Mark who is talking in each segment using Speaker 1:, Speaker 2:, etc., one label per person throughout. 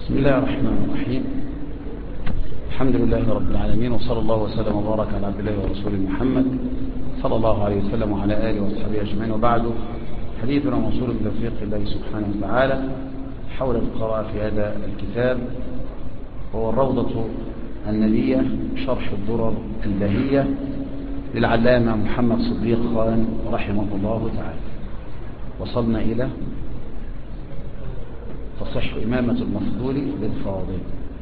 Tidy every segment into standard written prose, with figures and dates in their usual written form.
Speaker 1: بسم الله الرحمن الرحيم. الحمد لله رب العالمين، وصلى الله وسلم وبارك على عبد الله ورسوله محمد صلى الله عليه وسلم وعلى آله وصحبه أجمعين. وبعد، حديثنا موصول بتوفيق الله سبحانه وتعالى حول القراءة في هذا الكتاب، هو الروضة الندية شرح الدرر البهية للعلامة محمد صديق خان رحمه الله تعالى. وصلنا إلى تصح إمامة المفضول للفاضل.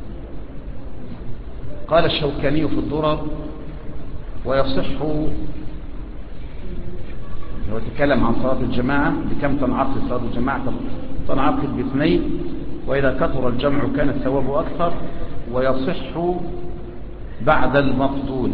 Speaker 1: قال الشوكاني في الدرر: ويصح، هو تكلم عن صلاة الجماعة بكم تنعقد صلاة الجماعة، تنعقد باثنين، وإذا كثر الجمع كان الثواب أكثر، ويصح بعد المفضول.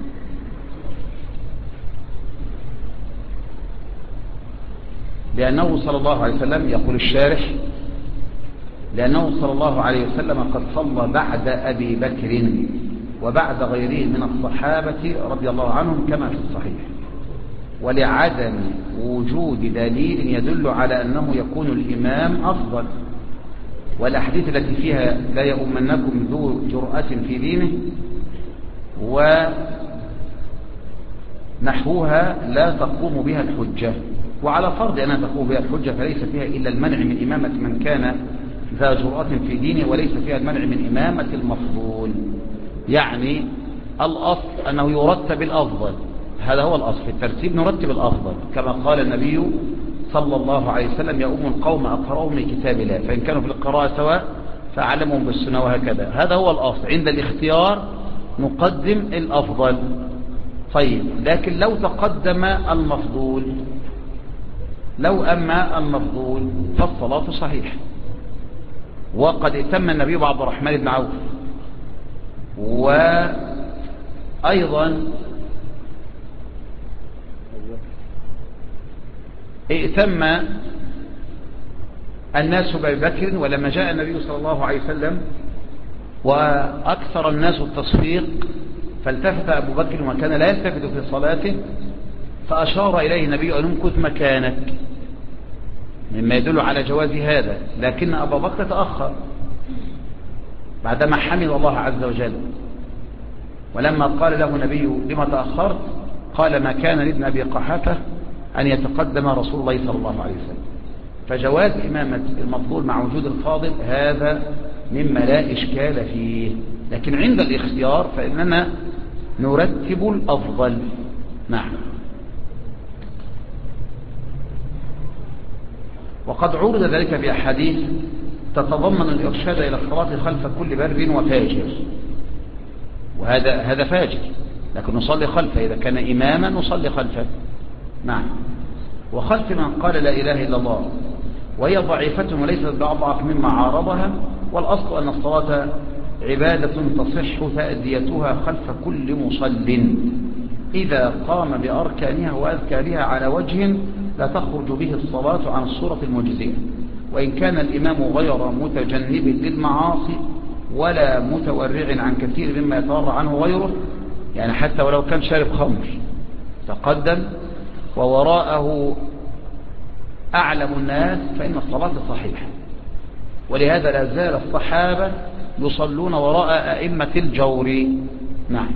Speaker 1: لأنه صلى الله عليه وسلم، يقول الشارح: لأنه صلى الله عليه وسلم قد صلى بعد أبي بكر وبعد غيره من الصحابة رضي الله عنهم كما في الصحيح، ولعدم وجود دليل يدل على أنه يكون الإمام أفضل. والأحاديث التي فيها لا يؤمنكم ذو جرأة في دينه ونحوها لا تقوم بها الحجة، وعلى فرض أنها تقوم بها الحجة فليس فيها إلا المنع من إمامة من كان ذا جرأة في دينه، وليس فيها المنع من إمامة المفضول. يعني الأصل أنه يرتب الأفضل، هذا هو الأصل في الترتيب، نرتب الأفضل كما قال النبي صلى الله عليه وسلم: يؤم القوم أقرأهم لكتاب الله، فإن كانوا في القراءة سواء فأعلمهم بالسنة، وهكذا. هذا هو الأصل. عند الاختيار نقدم الأفضل. طيب، لكن لو تقدم المفضول، لو أما المفضول فالصلاة صحيحة. وقد ائتم النبي بعبد الرحمن بن عوف، وأيضا ائتم الناس بأبي بكر، ولما جاء النبي صلى الله عليه وسلم وأكثر الناس التصفيق فالتفت أبو بكر وكان لا يلتفت في صلاته، فأشار إليه النبي أن امكث مكانك، مما يدل على جواز هذا. لكن أبا بكر تأخر بعدما حمد الله عز وجل، ولما قال له النبي: لما تأخرت؟ قال: ما كان لابن أبي قحافة أن يتقدم رسول الله صلى الله عليه وسلم. فجواز إمامة المفضول مع وجود الفاضل هذا مما لا إشكال فيه، لكن عند الاختيار فإننا نرتب الأفضل. نعم. وقد عرض ذلك بأحاديث تتضمن الإرشاد إلى الصلاة خلف كل بر وفاجر، وهذا فاجر، لكن نصلي خلفه. إذا كان إماما نصلي خلفه. نعم. وخلف من قال لا إله إلا الله، وهي ضعيفة وليست بأضعف مما عارضها. والأصل أن الصلاة عبادة تصح تأديتها خلف كل مصل إذا قام بأركانها وأذكارها على وجه لا تخرج به الصلاة عن الصورة المجزئة، وإن كان الإمام غير متجنب للمعاصي ولا متورع عن كثير مما يتورع عنه غيره. يعني حتى ولو كان شارب خمر تقدم ووراءه أعلم الناس فإن الصلاة صحيحة. ولهذا لا زال الصحابة يصلون وراء أئمة الجور. نعم.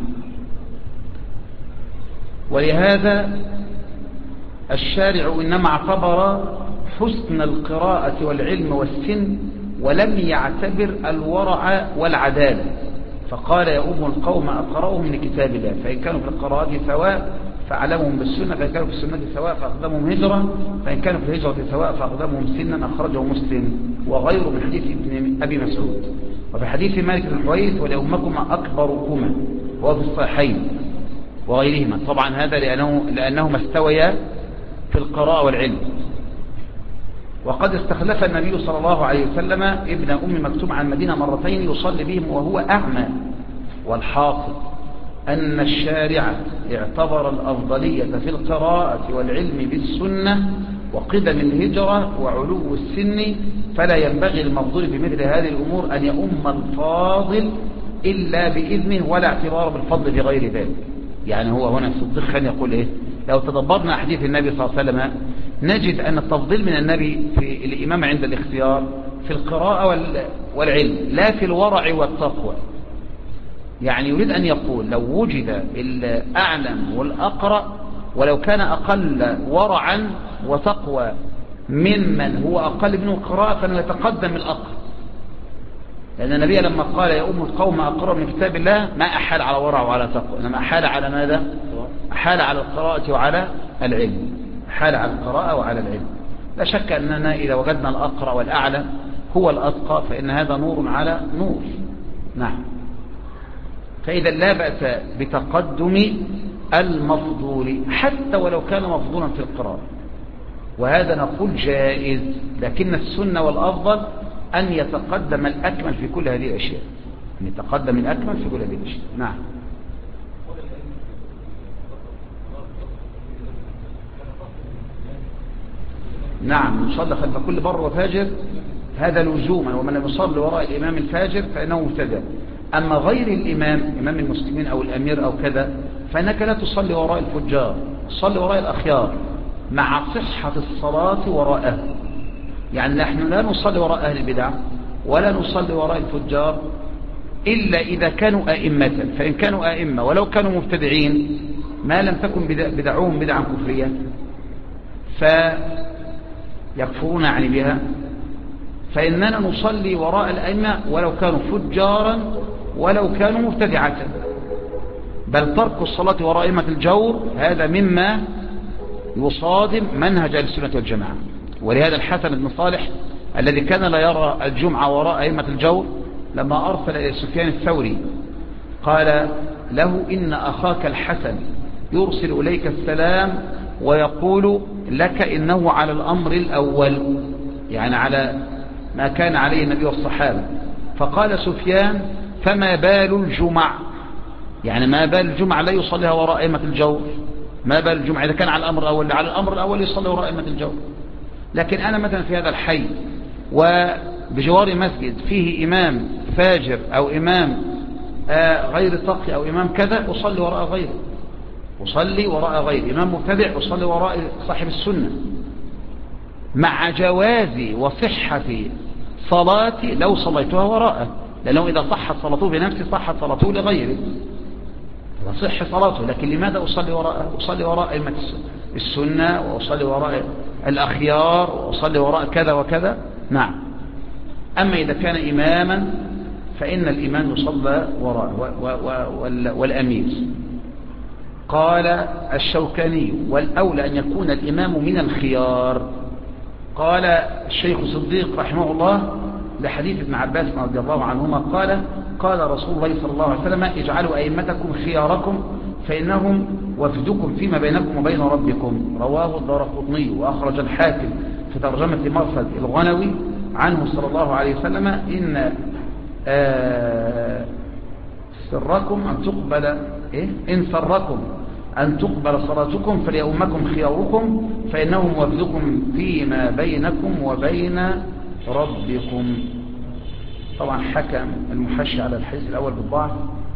Speaker 1: ولهذا الشارع إنما اعتبر حسن القراءة والعلم والسن، ولم يعتبر الورع والعدالة، فقال: يؤم القوم أقرأهم لكتاب الله، فإن كانوا في القراءات سواء فأعلمهم بالسنة، فإن كانوا في السنة سواء فأقدمهم هجرة، فإن كانوا في الهجرة سواء فأقدمهم سنا. أخرجه مسلم وغيره من حديث ابن أبي مسعود. وفي حديث مالك بن الحويرث: ولأمكما أكبركما، وهو في الصحيحين وغيرهما. طبعا هذا لأنهما استويا في القراءة والعلم. وقد استخلف النبي صلى الله عليه وسلم ابن أم مكتوم عن المدينة مرتين يصلي بهم وهو أعمى. والحاصل أن الشارع اعتبر الأفضلية في القراءة والعلم بالسنة وقدم الهجرة وعلو السن، فلا ينبغي المفضول بمثل هذه الأمور أن يؤم الفاضل إلا بإذنه، ولا اعتبار بالفضل بغير ذلك. يعني هو هنا الصديق خان يقول إيه؟ لو تدبرنا حديث النبي صلى الله عليه وسلم نجد أن التفضيل من النبي في الإمامة عند الاختيار في القراءة والعلم، لا في الورع والتقوى. يعني يريد أن يقول لو وجد الأعلم والأقرأ ولو كان أقل ورعا وتقوى ممن هو أقل منه قراءة فإنه يتقدم الأقرأ، لأن النبي لما قال يا أم القوم أقرأ من كتاب الله ما أحال على ورع وعلى تقوى، إنما أحال على ماذا؟ أحال على القراءة وعلى العلم، أحال على القراءة وعلى العلم. لا شك أننا إذا وجدنا الأقرأ والأعلم هو الأتقى فإن هذا نور على نور. نعم. فإذا لا بأس بتقدم المفضول حتى ولو كان مفضولا في القراءة، وهذا نقول جائز، لكن السنة والأفضل أن يتقدم الأكمل في كل هذه الأشياء، أن يتقدم الأكمل في كل هذه الأشياء. نعم. نعم، يصلي خلف كل بر وفاجر هذا لزوما، ومن لم يصلي وراء الإمام الفاجر فإنه مبتدع. أما غير الإمام، إمام المسلمين أو الأمير أو كذا، فإنك لا تصلي وراء الفجار، تصلي وراء الأخيار مع صحة الصلاة وراءه. يعني نحن لا نصلي وراء أهل البدع ولا نصلي وراء الفجار إلا إذا كانوا أئمة، فإن كانوا أئمة ولو كانوا مبتدعين ما لم تكن بدعوهم بدعا كفرية فيكفرون يعني بها، فإننا نصلي وراء الأئمة ولو كانوا فجارا ولو كانوا مبتدعة. بل ترك الصلاة وراء أئمة الجور هذا مما يصادم منهج أهل السنة والجماعة. ولهذا الحسن بن صالح الذي كان لا يرى الجمعة وراء أئمة الجور لما أرسل إلى سفيان الثوري قال له إن أخاك الحسن يرسل إليك السلام ويقول لك إنه على الأمر الأول، يعني على ما كان عليه النبي والصحابة. فقال سفيان فما بال الجمع، يعني ما بال الجمعة لا يصليها وراء أئمة الجور، ما بال الجمعة إذا كان على الأمر الأول، على الأمر الأول يصلي وراء أئمة الجور. لكن أنا مثلا في هذا الحي وبجوار مسجد فيه إمام فاجر أو إمام غير تقي أو إمام كذا، أصلي وراء غيره، أصلي وراء غيره، إمام مبتدع أصلي وراء صاحب السنة، مع جواز وصحة صلاتي لو صليتها وراءه، لأنه إذا صحت صلاته بنفسه صحت صلاته لغيره، وصح صلاته. لكن لماذا أصلي وراءه؟ أصلي وراء أئمة السنة، وأصلي وراء الأخيار، وأصلي وراء كذا وكذا. نعم. أما إذا كان إماما فإن الإمام يصلى وراءه والأمير. قال الشوكاني والأولى أن يكون الإمام من الخيار. قال الشيخ صديق رحمه الله لحديث ابن عباس رضي الله عنهما قال قال رسول الله صلى الله عليه وسلم اجعلوا أئمتكم خياركم فإنهم وفدكم فيما بينكم وبين ربكم. رواه الدارقطني وأخرج الحاكم في ترجمة مرصد الغنوي عنه صلى الله عليه وسلم إن سركم أن تقبل إن سركم أن تقبل صلاتكم فليؤمكم خياركم فإنهم وفدكم فيما بينكم وبين ربكم. طبعا حكم المحشي على الحديث الأول بالضعف.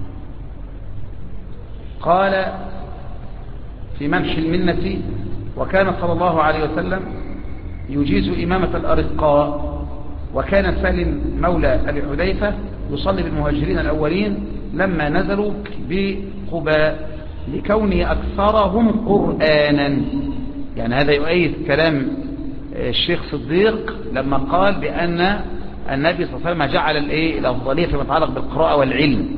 Speaker 1: قال في منح المنة وكان صلى الله عليه وسلم يجيز إمامة الأرقاء، وكان سالم مولى أبي حذيفة يصلي بالمهاجرين الأولين لما نزلوا بقباء لكونه أكثرهم قرآنا. يعني هذا يؤيد كلام الشيخ صديق لما قال بأن النبي صلى الله عليه وسلم جعل الأفضلية فيما يتعلق بالقراءة والعلم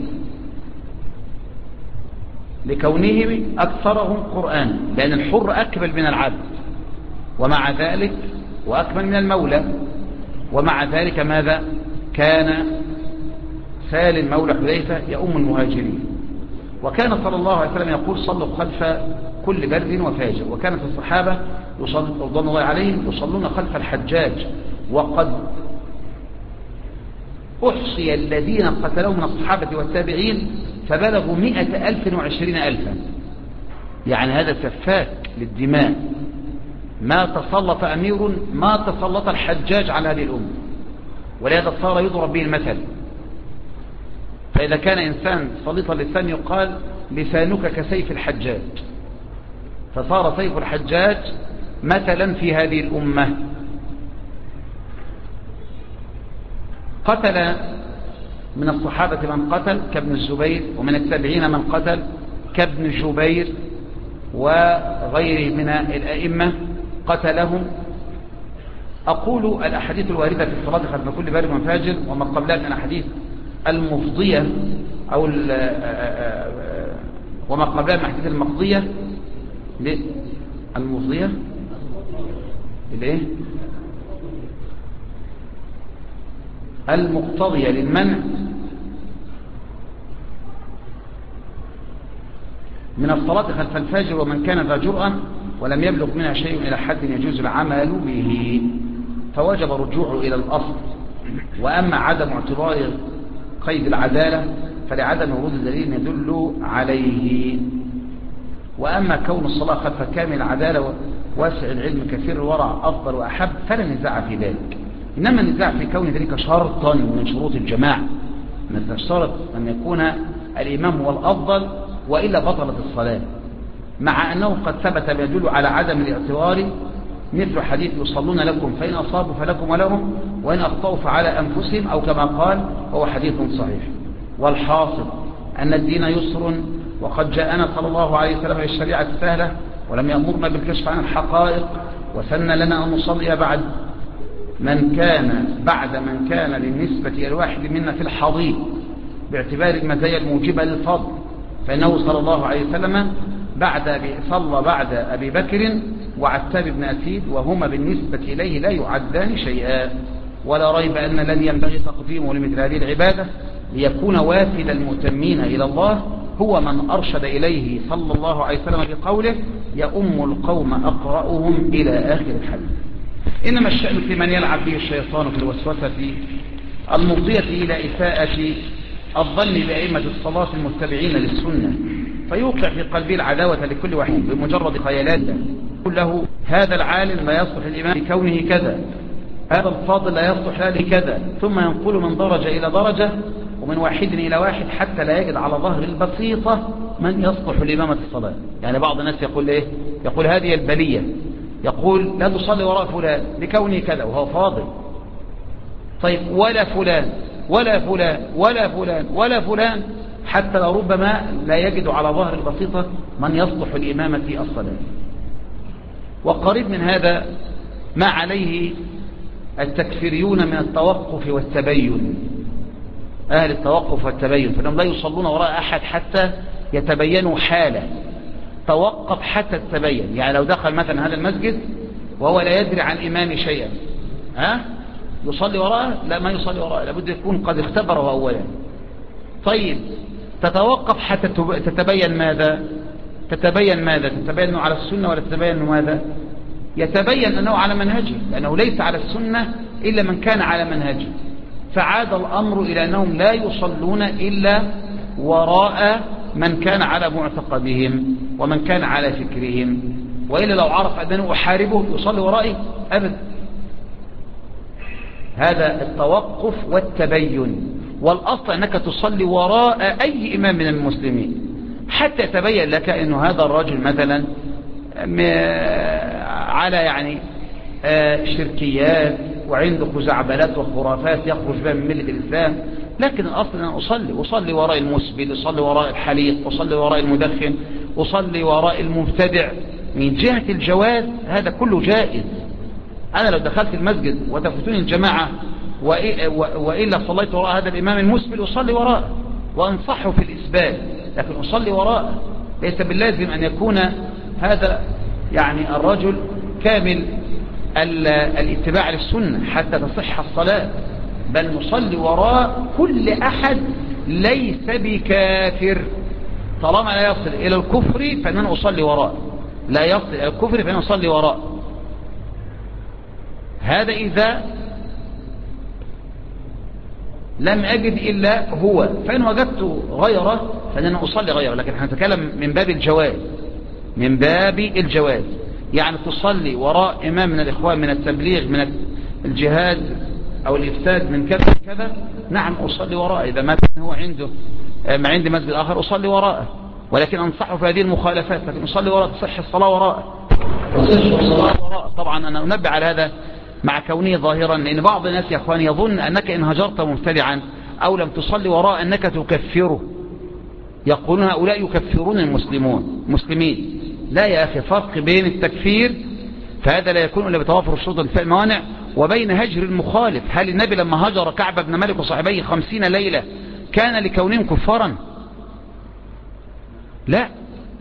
Speaker 1: لكونهم أكثرهم قرآنا، لأن الحر أكمل من العبد ومع ذلك وأكمل من المولى، ومع ذلك ماذا كان سالم مولى حذيفة يؤم المهاجرين. وكان صلى الله عليه وسلم يقول صلوا خلف كل بر وفاجر. وكانت الصحابة رضوان الله عليهم يصلون خلف الحجاج، وقد أحصي الذين قتلوا من الصحابة والتابعين فبلغوا 120,000. يعني هذا سفاك للدماء، ما تسلط أمير ما تسلط الحجاج على هذه الأمة، ولهذا صار يضرب به المثل. فإذا كان إنسان سليط اللسان يقال لسانك كسيف الحجاج، فصار سيف الحجاج مثلا في هذه الأمة. قتل من الصحابة من قتل كابن الزبير، ومن التابعين من قتل كابن جبير وغيره من الأئمة قتلهم. أقول الأحاديث الواردة في الصلاة خلف كل بار وفاجر وما قبلها من الأحاديث المفضية أو وما قبلها من الأحاديث المقضية المفضية لإيه؟ المقتضية للمنع من الصلاة خلف الفاجر ومن كان ذا جرأة ولم يبلغ منها شيء إلى حد يجوز العمل به، فوجب رجوعه إلى الأصل. وأما عدم اعتبار قيد العدالة فلعدم ورود دليل يدل عليه. وأما كون الصلاة خلف كامل العدالة واسع العلم كثير الورع أفضل وأحب فلا نزاع في ذلك، إنما النزاع في كون ذلك شرطا من شروط الجماعة، مثل الشرط أن يكون الإمام هو الأفضل وإلا بطلت الصلاة، مع أنه قد ثبت ما يدل على عدم الاعتبار، مثل حديث يصلون لكم فإن أصابوا فلكم ولهم وإن أخطأوا فعلى أنفسهم، أو كما قال هو حديث صحيح. والحاصل أن الدين يسر، وقد جاءنا صلى الله عليه وسلم بالشريعة السهلة ولم يأمرنا بالكشف عن الحقائق، وسن لنا أن نصلي بعد من كان للنسبة إلى الواحد منا في الحضيض باعتبار المزايا الموجبة للفضل، فإنه صلى الله عليه وسلم صلى بعد أبي بكر وعتاب بن أسيد، وهما بالنسبة إليه لا يعدان شيئا. ولا ريب أن لن ينبغي تقديمه لمثل هذه العبادة ليكون وافد المتمين إلى الله هو من أرشد إليه صلى الله عليه وسلم بقوله يؤم القوم أقرأهم إلى آخر الحديث. إنما الشأن في من يلعب به الشيطان في الوسوسة المفضية إلى إساءة الظن بأئمة الصلاة المتبعين للسنة، فيوقع في قلبه العداوة لكل واحد بمجرد خيالات، يقول له هذا العالم لا يصلح الإمام لكونه كذا، هذا الفاضل لا يصلح له لكذا، ثم ينقل من درجة إلى درجة ومن واحد إلى واحد حتى لا يجد على ظهر البسيطة من يصلح لإمامة الصلاة. يعني بعض الناس يقول إيه؟ يقول هذه البلية، يقول لا تصلي وراء فلان لكونه كذا وهو فاضل. طيب ولا فلان ولا فلان ولا فلان ولا فلان، حتى لربما لا يجد على ظهر البسيطة من يصلح الإمامة الصلاة. وقريب من هذا ما عليه التكفيريون من التوقف والتبين، أهل التوقف والتبين، فإنهم لا يصلون وراء أحد حتى يتبينوا حاله، توقف حتى تتبين. يعني لو دخل مثلا هذا المسجد وهو لا يدري عن إمام شيئا، يصلي وراءه؟ لا، ما يصلي وراءه، لابد يكون قد اختبره أولا. طيب تتوقف حتى تتبين ماذا؟ تتبين أنه على السنة ولا تتبين أنه ماذا؟ يتبين أنه على منهجه، لأنه ليس على السنة إلا من كان على منهجه. فعاد الأمر إلى أنهم لا يصلون إلا وراء من كان على معتقدهم ومن كان على فكرهم، وإلا لو عرف أنه أحاربه يصلي ورائي أبدا. هذا التوقف والتبين. والأصل أنك تصلي وراء أي إمام من المسلمين حتى يتبين لك أنه هذا الرجل مثلا على يعني شركيات وعنده خزعبلات وخرافات يخرج بها من ملة الإسلام، لكن الأصل أن أصلي وراء المسبل، أصلي وراء الحليق، أصلي وراء المدخن، أصلي وراء المبتدع. من جهة الجواز هذا كله جائز. أنا لو دخلت المسجد وتفتوني الجماعة وإلا صليت وراء هذا الإمام المسبل أصلي وراءه وأنصحه في الإسبال، لكن أصلي وراءه. ليس باللازم أن يكون هذا يعني الرجل كامل الاتباع للسنة حتى تصح الصلاة، بل نصلي وراء كل أحد ليس بكافر، طالما لا يصل إلى الكفر فأنا أصلي وراء، لا يصل إلى الكفر فأنا أصلي وراء. هذا إذا لم أجد إلا هو، فإن وجدت غيره فأنا أصلي غيره. لكن نتكلم من باب الجواز، من باب الجواز، يعني تصلي وراء إمام من الإخوان من التبليغ من الجهاد أو الإفساد من كذا كذا، نعم أصلي وراءه. إذا ما كان هو عنده ما عندي مسجد آخر أصلي وراءه، ولكن أنصحه في هذه المخالفات، لكن أصلي وراءه تصح الصلاة وراءه. طبعا أنا أنبه على هذا مع كونه ظاهرا، لأن بعض الناس يا أخوان يظن أنك إن هجرت مبتدعا أو لم تصلي وراء أنك تكفره، يقولون هؤلاء يكفرون المسلمين. لا يا أخي، فرق بين التكفير فهذا لا يكون إلا بتوافر الشروط والانتفاء الموانع، وبين هجر المخالف. هل النبي لما هجر كعب بن مالك وصاحبيه 50 ليلة كان لكونهم كفارا؟ لا،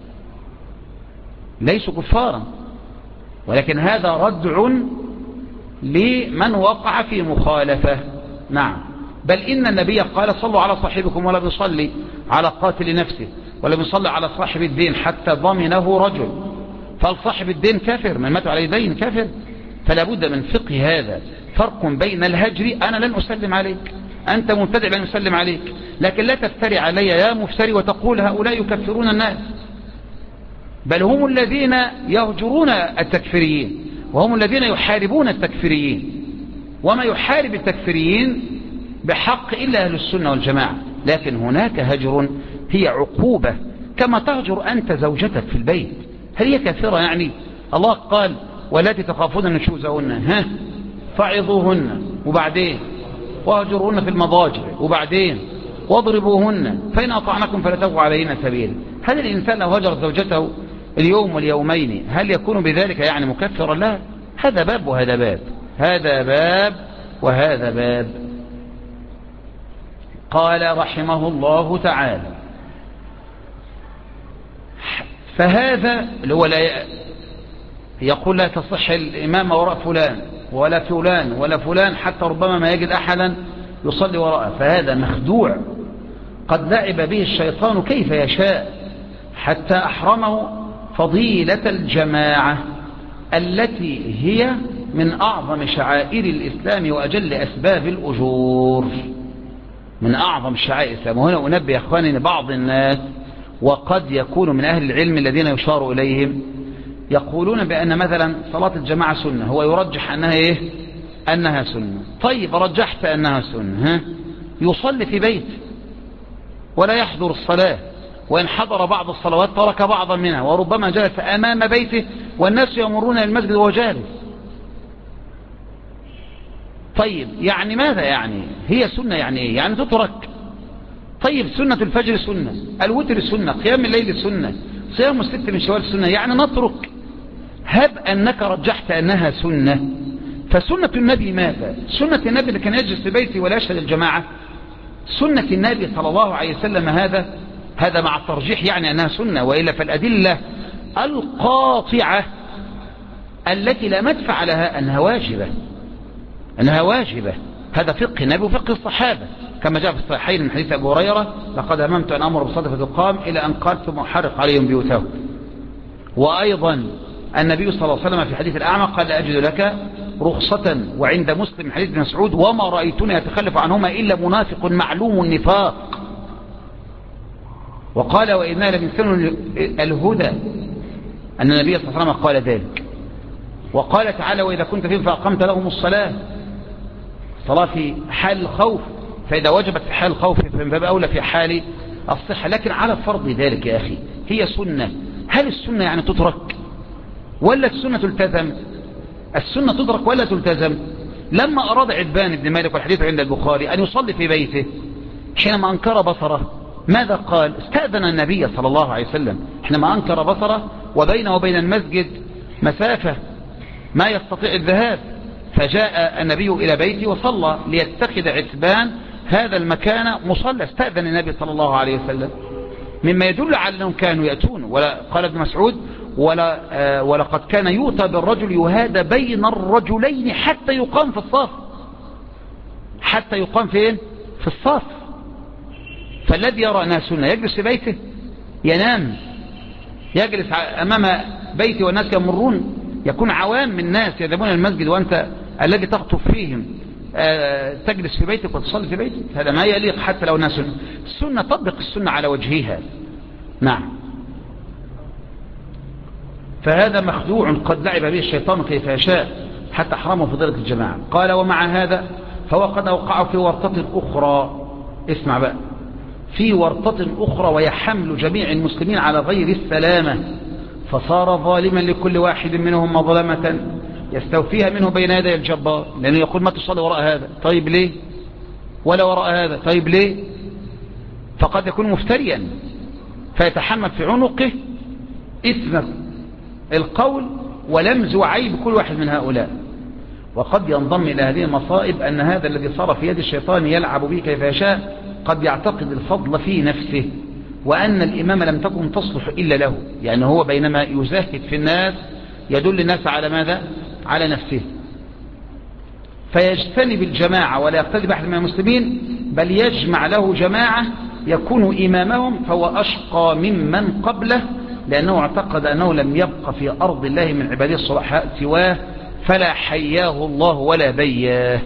Speaker 1: ليسوا كفارا، ولكن هذا ردع لمن وقع في مخالفة. نعم، بل إن النبي قال صلوا على صاحبكم ولا بيصلي على قاتل نفسه ولا بيصلي على صاحب الدين حتى ضمنه رجل، فالصاحب الدين كافر، من مات على دين كافر. فلا بد من فقه هذا، فرق بين الهجر، أنا لن أسلم عليك، أنت مبتدع لن أسلم عليك، لكن لا تفتري علي يا مفتري وتقول هؤلاء يكفرون الناس، بل هم الذين يهجرون التكفيريين وهم الذين يحاربون التكفيريين، وما يحارب التكفيريين بحق إلا أهل السنة والجماعة. لكن هناك هجر هي عقوبة، كما تهجر أنت زوجتك في البيت، هل هي كافرة يعني؟ الله قال والتي تخافون نشوزهن فعظوهن، وبعدين واهجرهن في المضاجع، وبعدين واضربوهن فإن أطعنكم فلا تبغوا عليهن سبيلا. هل الإنسان لو هجر زوجته اليوم واليومين هل يكون بذلك يعني مكفرا؟ لا، هذا باب وهذا باب، هذا باب وهذا باب. قال رحمه الله تعالى فهذا اللي هو لا يقول لا تصح الإمامة وراء فلان ولا فلان ولا فلان، حتى ربما ما يجد أحدا يصلي وراءه، فهذا مخدوع قد لعب به الشيطان كيف يشاء حتى أحرمه فضيلة الجماعة التي هي من أعظم شعائر الإسلام وأجل أسباب الأجور، من أعظم شعائر الإسلام. وهنا أنبه يا أخواني أن بعض الناس وقد يكون من أهل العلم الذين يشار إليهم يقولون بأن مثلا صلاة الجماعة سنة، هو يرجح أنها إيه؟ أنها سنة. طيب رجحت أنها سنة، يصلي في بيت ولا يحضر الصلاة، وإن حضر بعض الصلوات ترك بعضا منها، وربما جلس أمام بيته والناس يمرون المسجد وهو جالس. طيب يعني ماذا يعني؟ هي سنة يعني إيه؟ يعني تترك. طيب سنة الفجر سنة، الوتر سنة، قيام الليل سنة، صيام الست من شوال سنة، يعني نترك. هب أنك رجحت أنها سنة، فسنة النبي ماذا؟ سنة النبي اللي كان يجلس في بيته ولا يشهد الجماعة، سنة النبي صلى الله عليه وسلم هذا مع الترجيح يعني أنها سنة، وإلا فالأدلة القاطعة التي لا مدفع لها أنها واجبة. هذا فقه النبي وفقه الصحابة، كما جاء في الصحيحين من حديث أبو هريرة لقد هممت أن أمر بالصلاة فتقام إلى أن قال ثم أحرق عليهم بيوتهم. وأيضا النبي صلى الله عليه وسلم في حديث الأعمى قال لا أجد لك رخصة، وعند مسلم حديث ابن مسعود وما رأيتني أتخلف عنهما إلا منافق معلوم النفاق. وقال وإنا لمن سنن الهدى أن النبي صلى الله عليه وسلم قال ذلك. وقال تعالى وإذا كنت فيهم فأقمت لهم الصلاة في حال الخوف، فإذا وجبت في حال الخوف فمن باب أولى في حال الصحة. لكن على فرض ذلك يا أخي هي سنة، هل السنة يعني تترك ولا السنة تلتزم؟ السنة تترك ولا تلتزم؟ لما أراد عتبان بن مالك والحديث عند البخاري أن يصلي في بيته حينما أنكر بصره ماذا قال؟ استأذن النبي صلى الله عليه وسلم حينما أنكر بصره وبينه وبين المسجد مسافة ما يستطيع الذهاب، فجاء النبي إلى بيته وصلى ليتخذ عتبان هذا المكان مصلى. استأذن النبي صلى الله عليه وسلم، مما يدل على أنهم كانوا يأتون. ولا قال ابن مسعود ولقد كان يؤتى بالرجل يهادى بين الرجلين حتى يقام في الصف، حتى يقام فين؟ في الصف. فالذي يرى أنها سنة يجلس في بيته ينام، يجلس أمام بيته والناس يمرون، يكون عوام من الناس يذهبون المسجد وأنت الذي تخطب فيهم تجلس في بيتك وتصلي في بيتك، هذا ما يليق حتى لو أنها سنة. السنة تطبق السنة على وجهها. نعم، فهذا مخدوع قد لعب به الشيطان كيف يشاء حتى حرمه فضيلة الجماعة. قال ومع هذا فهو قد أوقع في ورطة أخرى، اسمع بقى، في ورطة أخرى وهي حمل جميع المسلمين على غير السلامة، فصار ظالما لكل واحد منهم مظلمة يستوفيها منه بين يدي الجبار، لأنه يقول ما تصلي وراء هذا، طيب ليه؟ ولا وراء هذا، طيب ليه؟ فقد يكون مفتريا فيتحمل في عنقه إثم القول ولمز وعيب كل واحد من هؤلاء. وقد ينضم إلى هذه المصائب أن هذا الذي صار في يد الشيطان يلعب به كيف يشاء قد يعتقد الفضل في نفسه، وأن الإمامة لم تكن تصلح إلا له، يعني هو بينما يزهد في الناس يدل الناس على ماذا؟ على نفسه، فيجتنب الجماعة ولا يقتدي بأحد من المسلمين، بل يجمع له جماعة يكون إمامهم، فهو أشقى ممن قبله، لأنه اعتقد أنه لم يبق في أرض الله من عباده الصلحاء سواه، فلا حياه الله ولا بياه.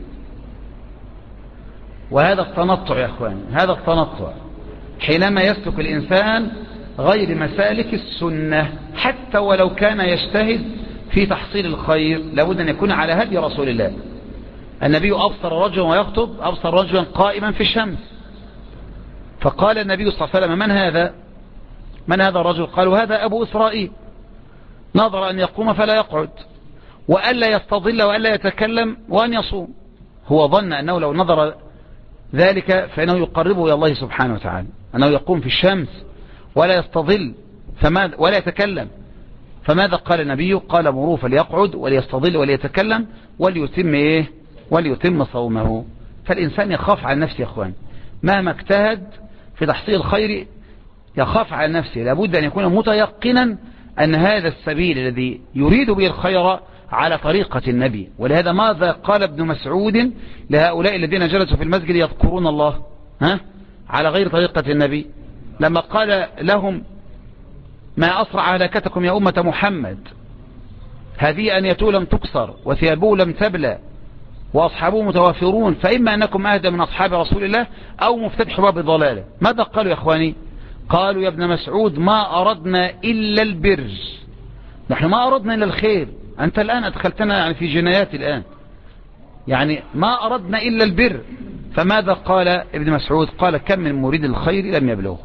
Speaker 1: وهذا التنطع يا أخواني، هذا التنطع حينما يسلك الإنسان غير مسالك السنة، حتى ولو كان يجتهد في تحصيل الخير لابد أن يكون على هدي رسول الله. النبي أبصر رجلا ويخطب، أبصر رجلا قائما في الشمس، فقال النبي صلى الله عليه وسلم: من هذا؟ من هذا الرجل؟ قالوا: هذا أبو إسرائيل، نظر أن يقوم فلا يقعد، وألا يستظل وألا يتكلم وأن يصوم. هو ظن أنه لو نظر ذلك فإنه يقربه إلى الله سبحانه وتعالى، أنه يقوم في الشمس ولا يستظل ولا يتكلم. فماذا قال النبي؟ قال: مروه فليقعد وليستظل وليتكلم وليتم إيه؟ وليتم صومه. فالإنسان يخاف على نفسه يا أخوان، مهما اجتهد في تحصيل الخير يخاف على نفسه، لابد أن يكون متيقنا أن هذا السبيل الذي يريد به الخير على طريقة النبي. ولهذا ماذا قال ابن مسعود لهؤلاء الذين جلسوا في المسجد يذكرون الله على غير طريقة النبي، لما قال لهم: ما أسرع هلاكتكم يا أمة محمد، هذه أنيته لم تكسر وثيابه لم تبلى وأصحابه متوافرون، فإما أنكم أهدى من أصحاب رسول الله أو مفتتح باب ضلاله. ماذا قالوا يا أخواني؟ قالوا: يا ابن مسعود ما أردنا إلا البر، نحن ما أردنا إلا الخير، أنت الآن أدخلتنا يعني في جنايات الآن، يعني ما أردنا إلا البر. فماذا قال ابن مسعود؟ قال: كم من مريد الخير لم يبلغه.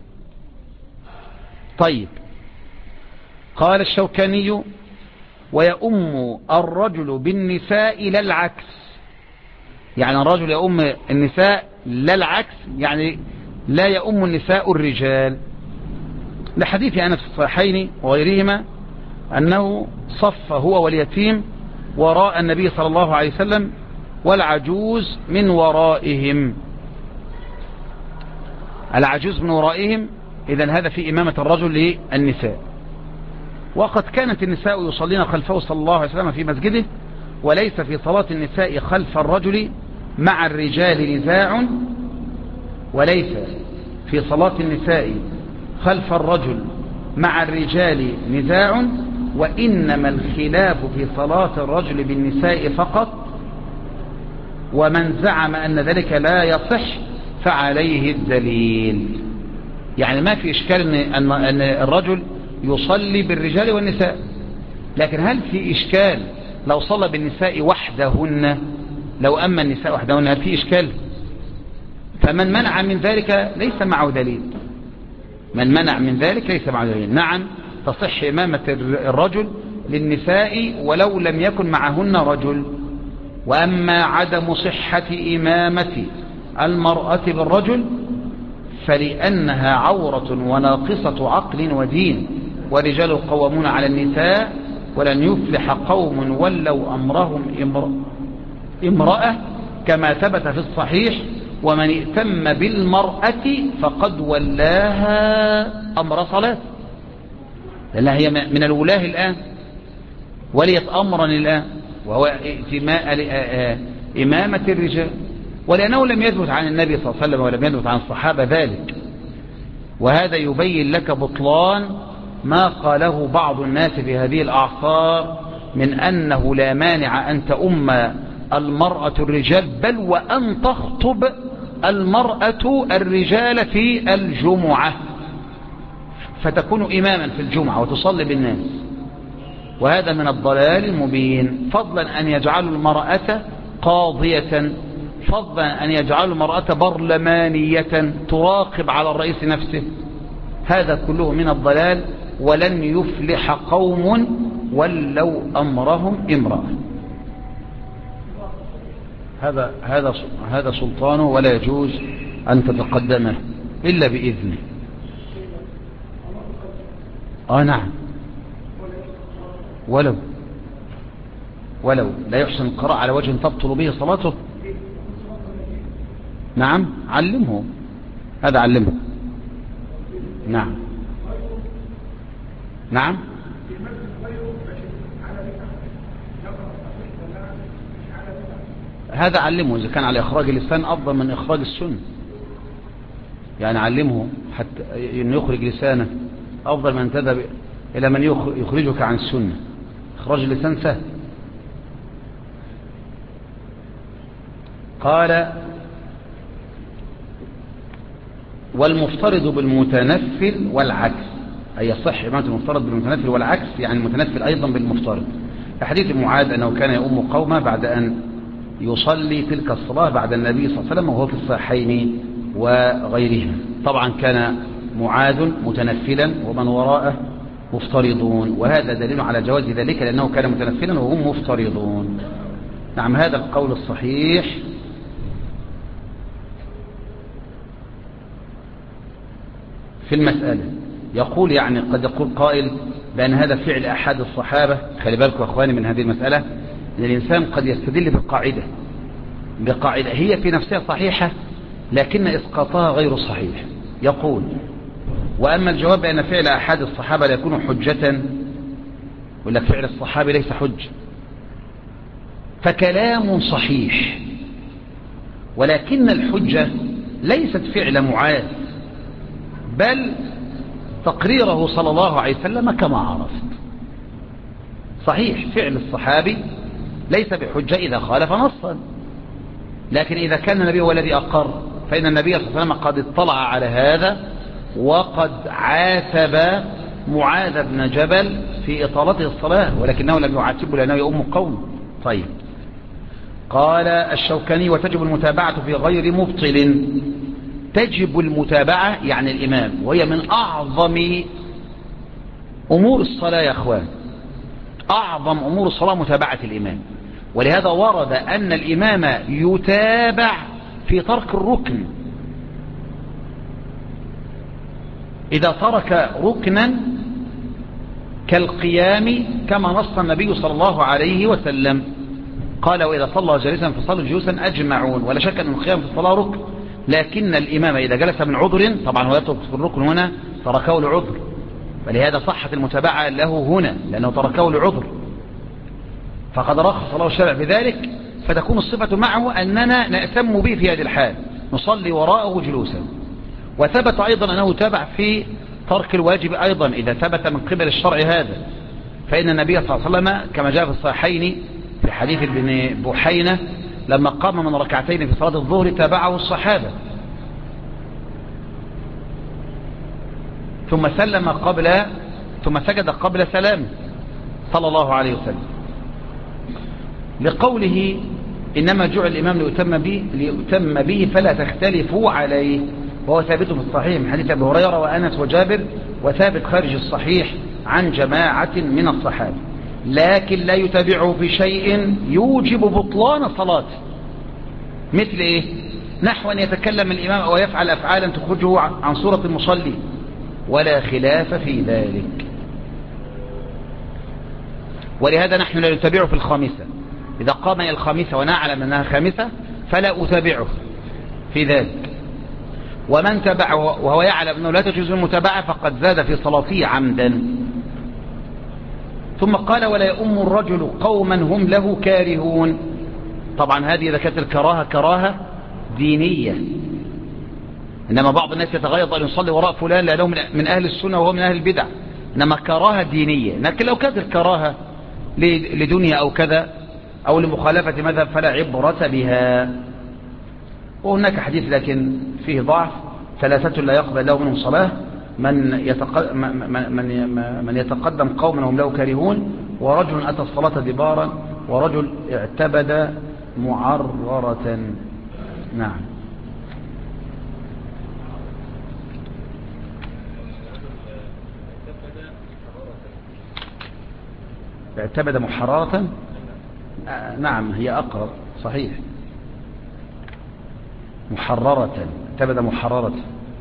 Speaker 1: طيب، قال الشوكاني: ويؤم الرجل بالنساء لا العكس، يعني الرجل يؤم النساء لا العكس، يعني لا يؤم النساء الرجال، لحديث أنس في الصحيحين وغيرهما أنه صف هو واليتيم وراء النبي صلى الله عليه وسلم والعجوز من ورائهم. العجوز من ورائهم، إذن هذا في إمامة الرجل للنساء. وقد كانت النساء يصلين خلفه صلى الله عليه وسلم في مسجده، وليس في صلاة النساء خلف الرجل مع الرجال نزاع، وليس في صلاة النساء خلف الرجل مع الرجال نزاع، وإنما الخلاف في صلاة الرجل بالنساء فقط، ومن زعم أن ذلك لا يصح فعليه الدليل. يعني ما في إشكال أن الرجل يصلي بالرجال والنساء، لكن هل في إشكال لو صلى بالنساء وحدهن، لو أما النساء وحدهن، هل في إشكال؟ فمن منع من ذلك ليس معه دليل، من منع من ذلك ليس معه دليل. نعم تصح إمامة الرجل للنساء ولو لم يكن معهن رجل، وأما عدم صحة إمامة المرأة بالرجل فلأنها عورة وناقصة عقل ودين، ورجال قوامون على النساء، ولن يفلح قوم ولوا أمرهم امرأة، كما ثبت في الصحيح: ومن ائتم بالمرأة فقد ولاها أمر صلاة، لأنها هي من الولاه الآن، وليت أمرا الآن، وهو إمامة الرجال، ولأنه لم يثبت عن النبي صلى الله عليه وسلم ولم يثبت عن الصحابة ذلك. وهذا يبين لك بطلان ما قاله بعض الناس في هذه الأعصار من أنه لا مانع أن تؤم المرأة الرجال، بل وأن تخطب المرأة الرجال في الجمعة، فتكون إماما في الجمعة وتصلي بالناس. وهذا من الضلال المبين، فضلا أن يجعلوا المرأة قاضية، فضلا أن يجعلوا المرأة برلمانية تراقب على الرئيس نفسه. هذا كله من الضلال، ولن يفلح قوم ولوا أمرهم امرأة. هذا سلطانه ولا يجوز أن تتقدمه إلا بإذنه. نعم، ولو لا يحسن القراءة على وجه تبطل به صلاته. نعم، علمه، هذا علمه. نعم نعم، هذا علمه. إذا كان على إخراج اللسان أفضل من إخراج السنة، يعني علمه حتى أن يخرج لسانه أفضل من تذهب إلى من يخرجك عن السنة. إخراج اللسان سهل. قال: والمفترض بالمتنفل والعكس، أي يصح إمامة المفترض بالمتنفل والعكس، يعني المتنفل أيضا بالمفترض. حديث معاذ أنه كان يؤم قومه بعد أن يصلي تلك الصلاة بعد النبي صلى الله عليه وسلم، وهو في الصحيحين وغيرهما. طبعا كان معاذ متنفلا ومن وراءه مفترضون، وهذا دليل على جواز ذلك لأنه كان متنفلا وهم مفترضون. نعم، هذا القول الصحيح. في المسألة يقول، يعني قد يقول قائل بأن هذا فعل أحد الصحابة. خلي بالكم أخواني من هذه المسألة، أن الإنسان قد يستدل بقاعدة هي في نفسها صحيحة لكن إسقاطها غير صحيح. يقول: وأما الجواب بأن فعل أحد الصحابة لا يكون حجة، ولا فعل الصحابي ليس حجة، فكلام صحيح، ولكن الحجة ليست فعل معاذ بل تقريره صلى الله عليه وسلم كما عرفت. صحيح فعل الصحابي ليس بحجة إذا خالف نصا، لكن إذا كان النبي هو الذي أقر، فإن النبي صلى الله عليه وسلم قد اطلع على هذا وقد عاتب معاذ بن جبل في إطالته الصلاة، ولكنه لم يعاتبه لأنه يؤم قوم. طيب. قال الشوكاني: وتجب المتابعة في غير مبطل. تجب المتابعة يعني الإمام، وهي من أعظم أمور الصلاة يا أخوان. أعظم أمور الصلاة متابعة الإمام، ولهذا ورد أن الإمام يتابع في ترك الركن. إذا ترك ركنا كالقيام كما نص النبي صلى الله عليه وسلم، قال: وإذا صلى جالسا فصلوا جلوسا أجمعون. ولا شك أن القيام في الصلاة ركن، لكن الإمام إذا جلس من عذر، طبعا هو يترك في الركن هنا تركه لعذر، فلهذا صحت المتابعة له هنا لأنه تركه لعذر، فقد رخص الله الشرع بذلك، فتكون الصفة معه أننا نأتم به في هذه الحال، نصلي وراءه جلوسا. وثبت أيضا أنه تابع في ترك الواجب أيضا إذا ثبت من قبل الشرع هذا، فإن النبي صلى الله عليه وسلم كما جاء في الصحيحين في حديث ابن بحينة لما قام من ركعتين في صلاة الظهر تابعه الصحابة، ثم سجد قبل سلامه صلى الله عليه وسلم، لقوله: إنما جعل الإمام ليؤتم به فلا تختلفوا عليه. وهو ثابت في الصحيح من حديث أبي هريرة وأنس وجابر، وثابت خارج الصحيح عن جماعة من الصحابة، لكن لا يتابعه في شيء يوجب بطلان صلاته. مثل إيه؟ نحو أن يتكلم الإمام أو يفعل أفعالا تخرجه عن صورة المصلي، ولا خلاف في ذلك. ولهذا نحن لا نتابعه في الخامسة. إذا قام إلى الخامسة ونعلم أنها خامسة فلا أتابعه في ذلك. ومن تبعه وهو يعلم أنه لا تجوز المتابعة فقد زاد في صلاته عمدا. ثم قال: ولا يؤم الرجل قوما هم له كارهون. طبعا هذه إذا كانت الكراهة كراهة دينية، إنما بعض الناس يتغيظ أن يصلي وراء فلان لأنه من أهل السنة وهو من أهل البدع، إنما كراهة دينية. لكن لو كانت الكراهة لدنيا أو كذا أو لمخالفة مذهب فلا عبرة بها. وهناك حديث لكن فيه ضعف: ثلاثة لا يقبل له منهم صلاة: من يتقدم قوما هم له كارهون، ورجل أتى الصلاة دبارا، ورجل اعتبد معررة. نعم. اعتمد محررة. نعم هي أقرب صحيح، محررة، اعتمد محررة.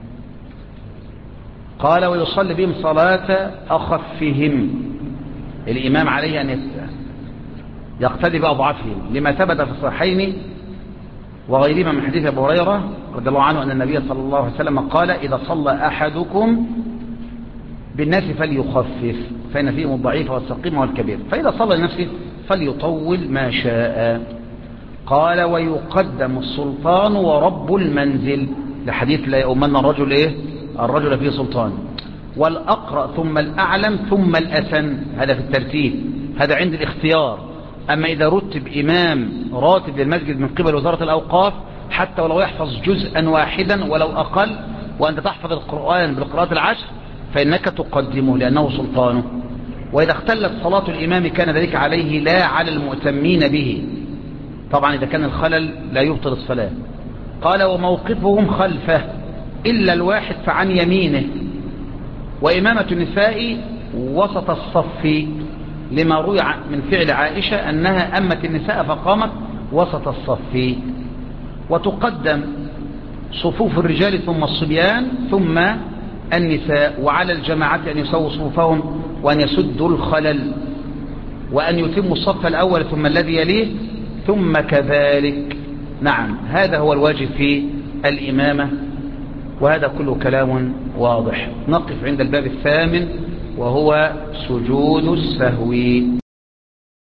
Speaker 1: قال ويصلي بهم صلاة أخفهم، الإمام عليه أن يقتدي بأضعفهم، لما ثبت في الصحيحين وغيرهما من حديث أبي هريرة رضي الله عنه أن النبي صلى الله عليه وسلم قال إذا صلى أحدكم بالناس فليخفف فإن فيهم الضعيف والسقيم والكبير، فإذا صلى لنفسه فليطول ما شاء. قال ويقدم السلطان ورب المنزل، لحديث لا يؤمن الرجل الرجل فيه سلطان، والأقرأ ثم الأعلم ثم الأسن، هذا في الترتيب، هذا عند الاختيار. أما إذا رتب إمام راتب للمسجد من قبل وزارة الأوقاف حتى ولو يحفظ جزءا واحدا ولو أقل، وأنت تحفظ القرآن بالقراءات العشر، فإنك تقدمه لأنه سلطانه. وإذا اختلت صلاة الإمام كان ذلك عليه لا على المؤتمين به، طبعا إذا كان الخلل لا يبطل الصلاة. قال وموقفهم خلفه إلا الواحد فعن يمينه، وإمامة النساء وسط الصف، لما روي من فعل عائشة أنها أمت النساء فقامت وسط الصف. وتقدم صفوف الرجال ثم الصبيان ثم النساء، وعلى الجماعة أن يسووا صفوفهم وأن يسدوا الخلل وأن يتموا الصف الأول ثم الذي يليه ثم كذلك. نعم هذا هو الواجب في الإمامة، وهذا كله كلام واضح. نقف عند الباب الثامن وهو سجود السهو.